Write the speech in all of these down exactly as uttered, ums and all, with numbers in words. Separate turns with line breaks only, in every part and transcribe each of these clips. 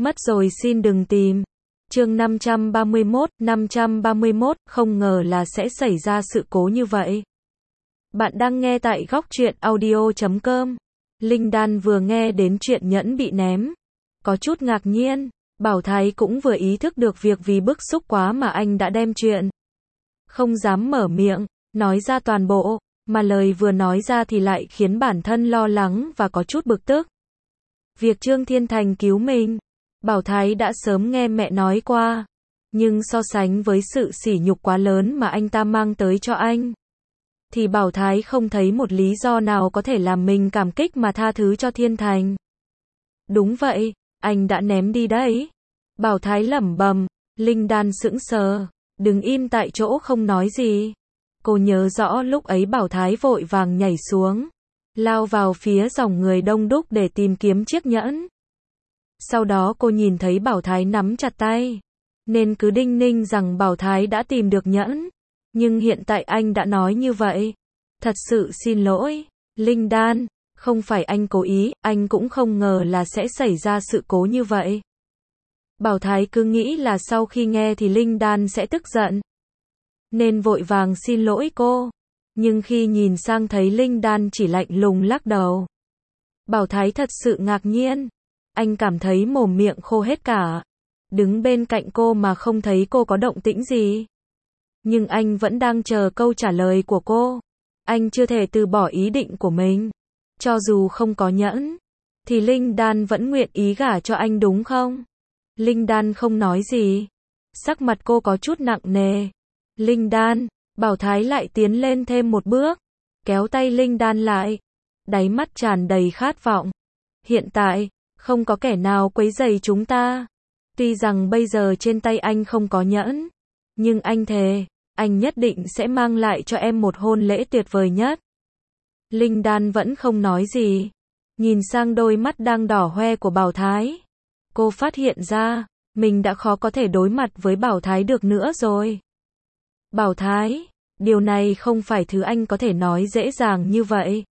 Mất rồi xin đừng tìm. Chương năm trăm ba mươi mốt, năm trăm ba mươi mốt, không ngờ là sẽ xảy ra sự cố như vậy. Bạn đang nghe tại góc truyện audio chấm com. Linh Đan vừa nghe đến chuyện nhẫn bị ném, có chút ngạc nhiên. Bảo Thái cũng vừa ý thức được việc vì bức xúc quá mà anh đã đem chuyện không dám mở miệng, nói ra toàn bộ, mà lời vừa nói ra thì lại khiến bản thân lo lắng và có chút bực tức. Việc Trương Thiên Thành cứu mình, Bảo Thái đã sớm nghe mẹ nói qua, nhưng so sánh với sự sỉ nhục quá lớn mà anh ta mang tới cho anh, thì Bảo Thái không thấy một lý do nào có thể làm mình cảm kích mà tha thứ cho Thiên Thành. Đúng vậy, anh đã ném đi đấy. Bảo Thái lẩm bẩm. Linh Đan sững sờ, đứng im tại chỗ không nói gì. Cô nhớ rõ lúc ấy Bảo Thái vội vàng nhảy xuống, lao vào phía dòng người đông đúc để tìm kiếm chiếc nhẫn. Sau đó cô nhìn thấy Bảo Thái nắm chặt tay, nên cứ đinh ninh rằng Bảo Thái đã tìm được nhẫn. Nhưng hiện tại anh đã nói như vậy. Thật sự xin lỗi, Linh Đan, không phải anh cố ý, anh cũng không ngờ là sẽ xảy ra sự cố như vậy. Bảo Thái cứ nghĩ là sau khi nghe thì Linh Đan sẽ tức giận, nên vội vàng xin lỗi cô. Nhưng khi nhìn sang thấy Linh Đan chỉ lạnh lùng lắc đầu, Bảo Thái thật sự ngạc nhiên. Anh cảm thấy mồm miệng khô hết cả, đứng bên cạnh cô mà không thấy cô có động tĩnh gì. Nhưng anh vẫn đang chờ câu trả lời của cô. Anh chưa thể từ bỏ ý định của mình. Cho dù không có nhẫn, thì Linh Đan vẫn nguyện ý gả cho anh đúng không? Linh Đan không nói gì. Sắc mặt cô có chút nặng nề. Linh Đan, Bảo Thái lại tiến lên thêm một bước, kéo tay Linh Đan lại, đáy mắt tràn đầy khát vọng. Hiện tại, không có kẻ nào quấy rầy chúng ta. Tuy rằng bây giờ trên tay anh không có nhẫn, nhưng anh thề, anh nhất định sẽ mang lại cho em một hôn lễ tuyệt vời nhất. Linh Đan vẫn không nói gì, nhìn sang đôi mắt đang đỏ hoe của Bảo Thái. Cô phát hiện ra, mình đã khó có thể đối mặt với Bảo Thái được nữa rồi. Bảo Thái, điều này không phải thứ anh có thể nói dễ dàng như vậy.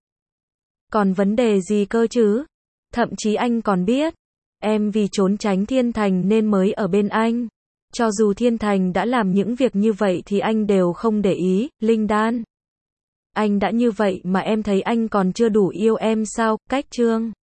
Còn vấn đề gì cơ chứ? Thậm chí anh còn biết, em vì trốn tránh Thiên Thành nên mới ở bên anh. Cho dù Thiên Thành đã làm những việc như vậy thì anh đều không để ý. Linh Đan, anh đã như vậy mà em thấy anh còn chưa đủ yêu em sao? Cách Trương